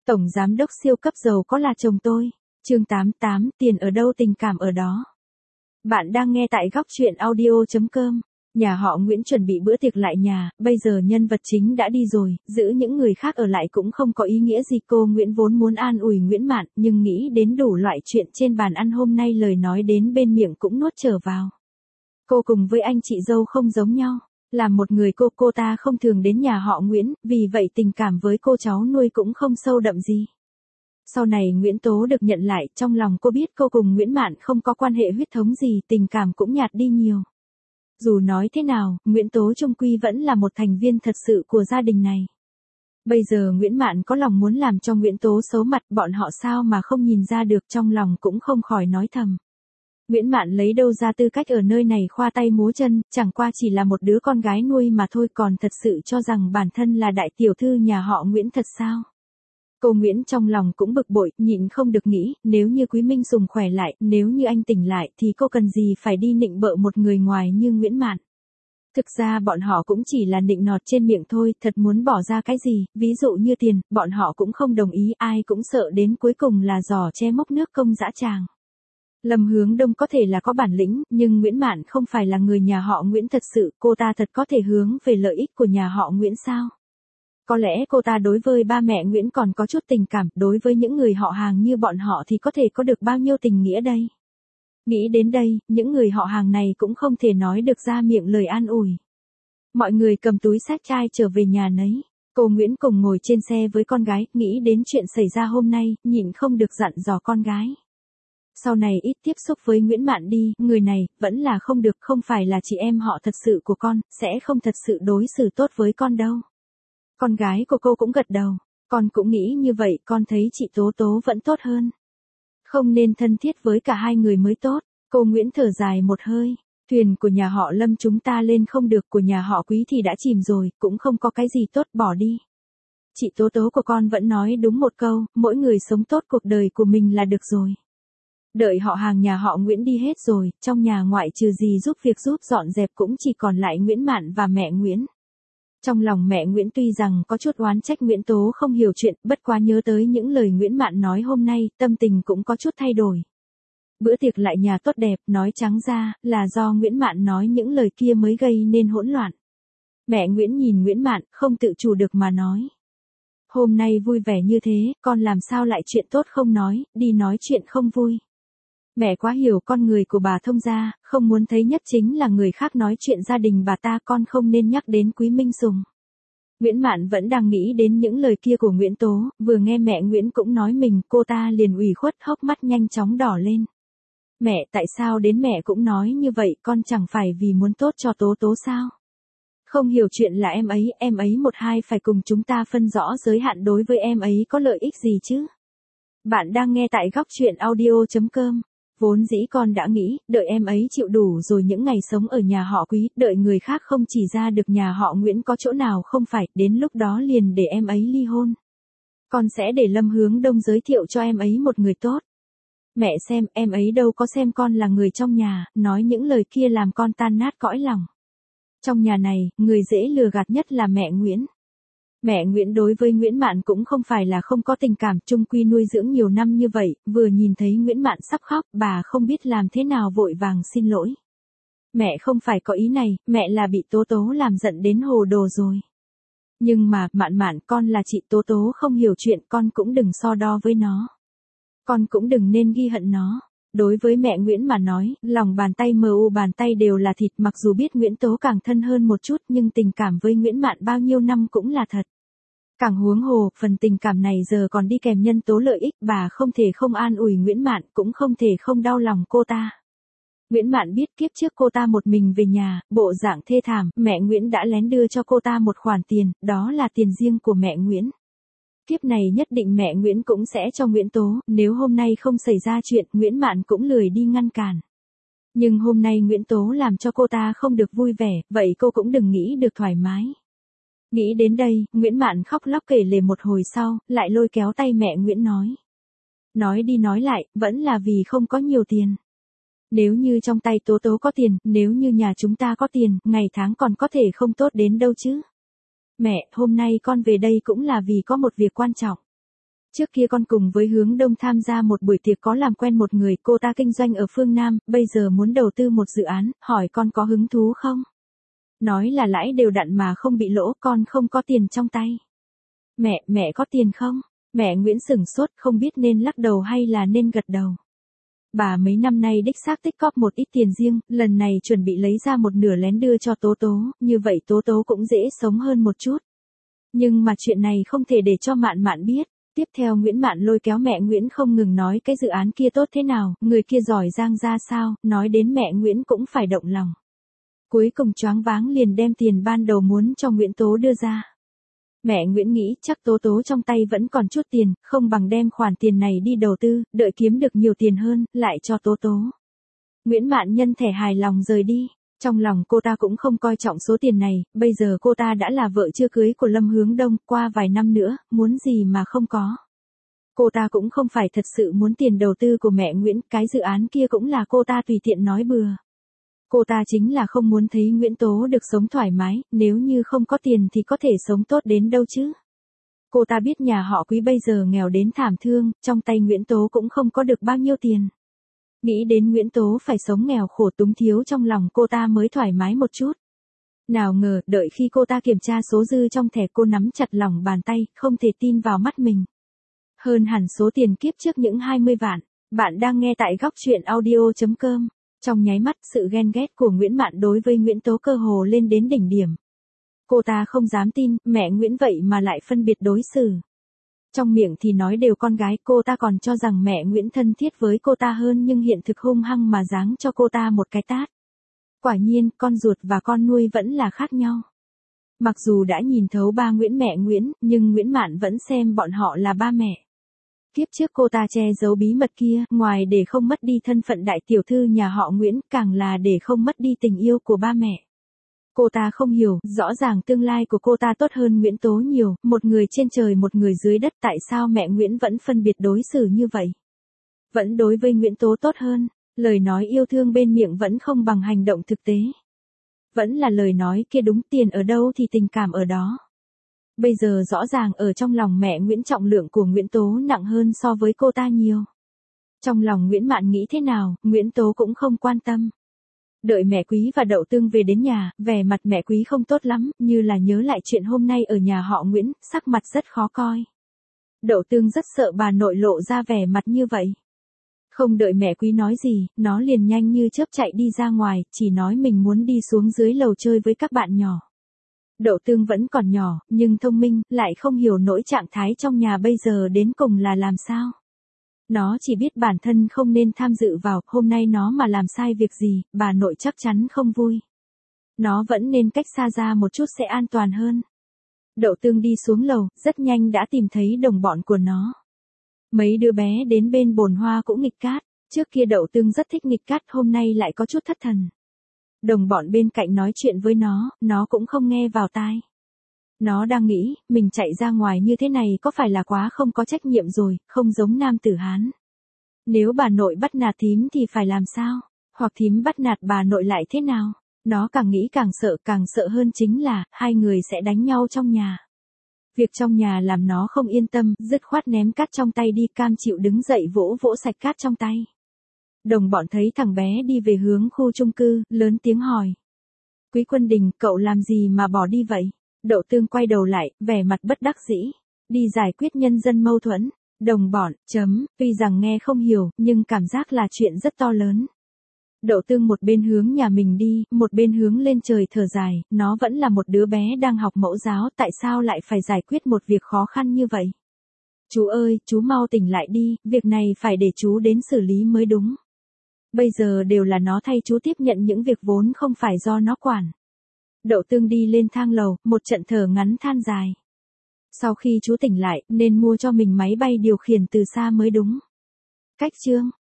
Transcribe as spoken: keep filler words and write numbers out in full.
Tổng giám đốc siêu cấp giàu có là chồng tôi. Chương tám mươi tám, tiền ở đâu tình cảm ở đó. Bạn đang nghe tại góc truyện audio chấm com. Nhà họ Nguyễn chuẩn bị bữa tiệc lại nhà, bây giờ nhân vật chính đã đi rồi, giữ những người khác ở lại cũng không có ý nghĩa gì. Cô Nguyễn vốn muốn an ủi Nguyễn Mạn, nhưng nghĩ đến đủ loại chuyện trên bàn ăn hôm nay, lời nói đến bên miệng cũng nuốt trở vào. Cô cùng với anh chị dâu không giống nhau. Là một người cô, cô ta không thường đến nhà họ Nguyễn, vì vậy tình cảm với cô cháu nuôi cũng không sâu đậm gì. Sau này Nguyễn Tố được nhận lại, trong lòng cô biết cô cùng Nguyễn Mạn không có quan hệ huyết thống gì, tình cảm cũng nhạt đi nhiều. Dù nói thế nào, Nguyễn Tố chung quy vẫn là một thành viên thật sự của gia đình này. Bây giờ Nguyễn Mạn có lòng muốn làm cho Nguyễn Tố xấu mặt, bọn họ sao mà không nhìn ra được, trong lòng cũng không khỏi nói thầm. Nguyễn Mạn lấy đâu ra tư cách ở nơi này khoa tay múa chân, chẳng qua chỉ là một đứa con gái nuôi mà thôi, còn thật sự cho rằng bản thân là đại tiểu thư nhà họ Nguyễn thật sao? Cô Nguyễn trong lòng cũng bực bội, nhịn không được nghĩ, nếu như Quý Minh Sùng khỏe lại, nếu như anh tỉnh lại thì cô cần gì phải đi nịnh bợ một người ngoài như Nguyễn Mạn. Thực ra bọn họ cũng chỉ là nịnh nọt trên miệng thôi, thật muốn bỏ ra cái gì, ví dụ như tiền, bọn họ cũng không đồng ý, ai cũng sợ đến cuối cùng là giỏ che mốc nước công dã tràng. Lâm Hướng Đông có thể là có bản lĩnh, nhưng Nguyễn Mạn không phải là người nhà họ Nguyễn thật sự, cô ta thật có thể hướng về lợi ích của nhà họ Nguyễn sao? Có lẽ cô ta đối với ba mẹ Nguyễn còn có chút tình cảm, đối với những người họ hàng như bọn họ thì có thể có được bao nhiêu tình nghĩa đây? Nghĩ đến đây, những người họ hàng này cũng không thể nói được ra miệng lời an ủi. Mọi người cầm túi xách chai trở về nhà nấy. Cô Nguyễn cùng ngồi trên xe với con gái, nghĩ đến chuyện xảy ra hôm nay, nhịn không được dặn dò con gái. Sau này ít tiếp xúc với Nguyễn Mạn đi, người này, vẫn là không được, không phải là chị em họ thật sự của con, sẽ không thật sự đối xử tốt với con đâu. Con gái của cô cũng gật đầu, con cũng nghĩ như vậy, con thấy chị Tố Tố vẫn tốt hơn. Không nên thân thiết với cả hai người mới tốt. Cô Nguyễn thở dài một hơi, thuyền của nhà họ Lâm chúng ta lên không được, của nhà họ Quý thì đã chìm rồi, cũng không có cái gì tốt, bỏ đi. Chị Tố Tố của con vẫn nói đúng một câu, mỗi người sống tốt cuộc đời của mình là được rồi. Đợi họ hàng nhà họ Nguyễn đi hết rồi, trong nhà ngoại trừ gì giúp việc giúp dọn dẹp cũng chỉ còn lại Nguyễn Mạn và mẹ Nguyễn. Trong lòng mẹ Nguyễn tuy rằng có chút oán trách Nguyễn Tố không hiểu chuyện, bất quá nhớ tới những lời Nguyễn Mạn nói hôm nay, tâm tình cũng có chút thay đổi. Bữa tiệc lại nhà tốt đẹp, nói trắng ra, là do Nguyễn Mạn nói những lời kia mới gây nên hỗn loạn. Mẹ Nguyễn nhìn Nguyễn Mạn, không tự chủ được mà nói. Hôm nay vui vẻ như thế, con làm sao lại chuyện tốt không nói, đi nói chuyện không vui. Mẹ quá hiểu con người của bà thông gia, không muốn thấy nhất chính là người khác nói chuyện gia đình bà ta, con không nên nhắc đến Quý Minh Sùng. Nguyễn Mạn vẫn đang nghĩ đến những lời kia của Nguyễn Tố, vừa nghe mẹ Nguyễn cũng nói mình, cô ta liền ủy khuất, hốc mắt nhanh chóng đỏ lên. Mẹ, tại sao đến mẹ cũng nói như vậy, con chẳng phải vì muốn tốt cho Tố Tố sao? Không hiểu chuyện là em ấy, em ấy một hai phải cùng chúng ta phân rõ giới hạn, đối với em ấy có lợi ích gì chứ? Bạn đang nghe tại góc truyện audio chấm com. Vốn dĩ con đã nghĩ, đợi em ấy chịu đủ rồi những ngày sống ở nhà họ Quý, đợi người khác không chỉ ra được nhà họ Nguyễn có chỗ nào không phải, đến lúc đó liền để em ấy ly hôn. Con sẽ để Lâm Hướng Đông giới thiệu cho em ấy một người tốt. Mẹ xem, em ấy đâu có xem con là người trong nhà, nói những lời kia làm con tan nát cõi lòng. Trong nhà này, người dễ lừa gạt nhất là mẹ Nguyễn. Mẹ Nguyễn đối với Nguyễn Mạn cũng không phải là không có tình cảm, chung quy nuôi dưỡng nhiều năm như vậy, vừa nhìn thấy Nguyễn Mạn sắp khóc, bà không biết làm thế nào vội vàng xin lỗi. Mẹ không phải có ý này, mẹ là bị Tố Tố làm giận đến hồ đồ rồi. Nhưng mà, Mạn Mạn, con là chị Tố Tố không hiểu chuyện, con cũng đừng so đo với nó. Con cũng đừng nên ghi hận nó. Đối với mẹ Nguyễn mà nói, lòng bàn tay mờ u bàn tay đều là thịt, mặc dù biết Nguyễn Tố càng thân hơn một chút nhưng tình cảm với Nguyễn Mạn bao nhiêu năm cũng là thật. Càng huống hồ, phần tình cảm này giờ còn đi kèm nhân tố lợi ích, bà không thể không an ủi Nguyễn Mạn, cũng không thể không đau lòng cô ta. Nguyễn Mạn biết kiếp trước cô ta một mình về nhà, bộ dạng thê thảm, mẹ Nguyễn đã lén đưa cho cô ta một khoản tiền, đó là tiền riêng của mẹ Nguyễn. Kiếp này nhất định mẹ Nguyễn cũng sẽ cho Nguyễn Tố, nếu hôm nay không xảy ra chuyện, Nguyễn Mạn cũng lười đi ngăn cản. Nhưng hôm nay Nguyễn Tố làm cho cô ta không được vui vẻ, vậy cô cũng đừng nghĩ được thoải mái. Nghĩ đến đây, Nguyễn Mạn khóc lóc kể lể một hồi sau, lại lôi kéo tay mẹ Nguyễn nói. Nói đi nói lại, vẫn là vì không có nhiều tiền. Nếu như trong tay Tố Tố có tiền, nếu như nhà chúng ta có tiền, ngày tháng còn có thể không tốt đến đâu chứ. Mẹ, hôm nay con về đây cũng là vì có một việc quan trọng. Trước kia con cùng với Hướng Đông tham gia một buổi tiệc có làm quen một người, cô ta kinh doanh ở phương Nam, bây giờ muốn đầu tư một dự án, hỏi con có hứng thú không? Nói là lãi đều đặn mà không bị lỗ, con không có tiền trong tay. Mẹ, mẹ có tiền không? Mẹ Nguyễn sửng sốt, không biết nên lắc đầu hay là nên gật đầu. Bà mấy năm nay đích xác tích cóp một ít tiền riêng, lần này chuẩn bị lấy ra một nửa lén đưa cho Tố Tố, như vậy Tố Tố cũng dễ sống hơn một chút. Nhưng mà chuyện này không thể để cho Mạn Mạn biết. Tiếp theo Nguyễn Mạn lôi kéo mẹ Nguyễn không ngừng nói cái dự án kia tốt thế nào, người kia giỏi giang ra sao, nói đến mẹ Nguyễn cũng phải động lòng. Cuối cùng choáng váng liền đem tiền ban đầu muốn cho Nguyễn Tố đưa ra. Mẹ Nguyễn nghĩ chắc Tố Tố trong tay vẫn còn chút tiền, không bằng đem khoản tiền này đi đầu tư, đợi kiếm được nhiều tiền hơn, lại cho Tố Tố. Nguyễn Mạn nhân thể hài lòng rời đi. Trong lòng cô ta cũng không coi trọng số tiền này, bây giờ cô ta đã là vợ chưa cưới của Lâm Hướng Đông, qua vài năm nữa, muốn gì mà không có. Cô ta cũng không phải thật sự muốn tiền đầu tư của mẹ Nguyễn, cái dự án kia cũng là cô ta tùy tiện nói bừa. Cô ta chính là không muốn thấy Nguyễn Tố được sống thoải mái, nếu như không có tiền thì có thể sống tốt đến đâu chứ. Cô ta biết nhà họ Quý bây giờ nghèo đến thảm thương, trong tay Nguyễn Tố cũng không có được bao nhiêu tiền. Nghĩ đến Nguyễn Tố phải sống nghèo khổ túng thiếu trong lòng cô ta mới thoải mái một chút. Nào ngờ, đợi khi cô ta kiểm tra số dư trong thẻ cô nắm chặt lòng bàn tay, không thể tin vào mắt mình. Hơn hẳn số tiền kiếp trước những hai mươi vạn. Bạn đang nghe tại góc truyện audio chấm com. Trong nháy mắt, sự ghen ghét của Nguyễn Mạn đối với Nguyễn Tố cơ hồ lên đến đỉnh điểm. Cô ta không dám tin, mẹ Nguyễn vậy mà lại phân biệt đối xử. Trong miệng thì nói đều con gái, cô ta còn cho rằng mẹ Nguyễn thân thiết với cô ta hơn nhưng hiện thực hung hăng mà giáng cho cô ta một cái tát. Quả nhiên, con ruột và con nuôi vẫn là khác nhau. Mặc dù đã nhìn thấu ba Nguyễn mẹ Nguyễn, nhưng Nguyễn Mạn vẫn xem bọn họ là ba mẹ. Kiếp trước cô ta che giấu bí mật kia, ngoài để không mất đi thân phận đại tiểu thư nhà họ Nguyễn, càng là để không mất đi tình yêu của ba mẹ. Cô ta không hiểu, rõ ràng tương lai của cô ta tốt hơn Nguyễn Tố nhiều, một người trên trời một người dưới đất, tại sao mẹ Nguyễn vẫn phân biệt đối xử như vậy? Vẫn đối với Nguyễn Tố tốt hơn, lời nói yêu thương bên miệng vẫn không bằng hành động thực tế. Vẫn là lời nói kia đúng, tiền ở đâu thì tình cảm ở đó. Bây giờ rõ ràng ở trong lòng mẹ Nguyễn trọng lượng của Nguyễn Tố nặng hơn so với cô ta nhiều. Trong lòng Nguyễn Mạn nghĩ thế nào, Nguyễn Tố cũng không quan tâm. Đợi mẹ Quý và Đậu Tương về đến nhà, vẻ mặt mẹ Quý không tốt lắm, như là nhớ lại chuyện hôm nay ở nhà họ Nguyễn, sắc mặt rất khó coi. Đậu Tương rất sợ bà nội lộ ra vẻ mặt như vậy. Không đợi mẹ Quý nói gì, nó liền nhanh như chớp chạy đi ra ngoài, chỉ nói mình muốn đi xuống dưới lầu chơi với các bạn nhỏ. Đậu Tương vẫn còn nhỏ, nhưng thông minh, lại không hiểu nỗi trạng thái trong nhà bây giờ đến cùng là làm sao. Nó chỉ biết bản thân không nên tham dự vào, hôm nay nó mà làm sai việc gì, bà nội chắc chắn không vui. Nó vẫn nên cách xa ra một chút sẽ an toàn hơn. Đậu Tương đi xuống lầu, rất nhanh đã tìm thấy đồng bọn của nó. Mấy đứa bé đến bên bồn hoa cũng nghịch cát, trước kia Đậu Tương rất thích nghịch cát, hôm nay lại có chút thất thần. Đồng bọn bên cạnh nói chuyện với nó, nó cũng không nghe vào tai. Nó đang nghĩ, mình chạy ra ngoài như thế này có phải là quá không có trách nhiệm rồi, không giống nam tử Hán. Nếu bà nội bắt nạt thím thì phải làm sao? Hoặc thím bắt nạt bà nội lại thế nào? Nó càng nghĩ càng sợ, càng sợ hơn chính là, hai người sẽ đánh nhau trong nhà. Việc trong nhà làm nó không yên tâm, dứt khoát ném cát trong tay đi, cam chịu đứng dậy vỗ vỗ sạch cát trong tay. Đồng bọn thấy thằng bé đi về hướng khu chung cư, lớn tiếng hỏi. Quý Quân Đình, cậu làm gì mà bỏ đi vậy? Đậu Tương quay đầu lại, vẻ mặt bất đắc dĩ. Đi giải quyết nhân dân mâu thuẫn. Đồng bọn, chấm, tuy rằng nghe không hiểu, nhưng cảm giác là chuyện rất to lớn. Đậu Tương một bên hướng nhà mình đi, một bên hướng lên trời thở dài, nó vẫn là một đứa bé đang học mẫu giáo, tại sao lại phải giải quyết một việc khó khăn như vậy? Chú ơi, chú mau tỉnh lại đi, việc này phải để chú đến xử lý mới đúng. Bây giờ đều là nó thay chú tiếp nhận những việc vốn không phải do nó quản. Đậu Tương đi lên thang lầu, một trận thở ngắn than dài. Sau khi chú tỉnh lại, nên mua cho mình máy bay điều khiển từ xa mới đúng. Cách chương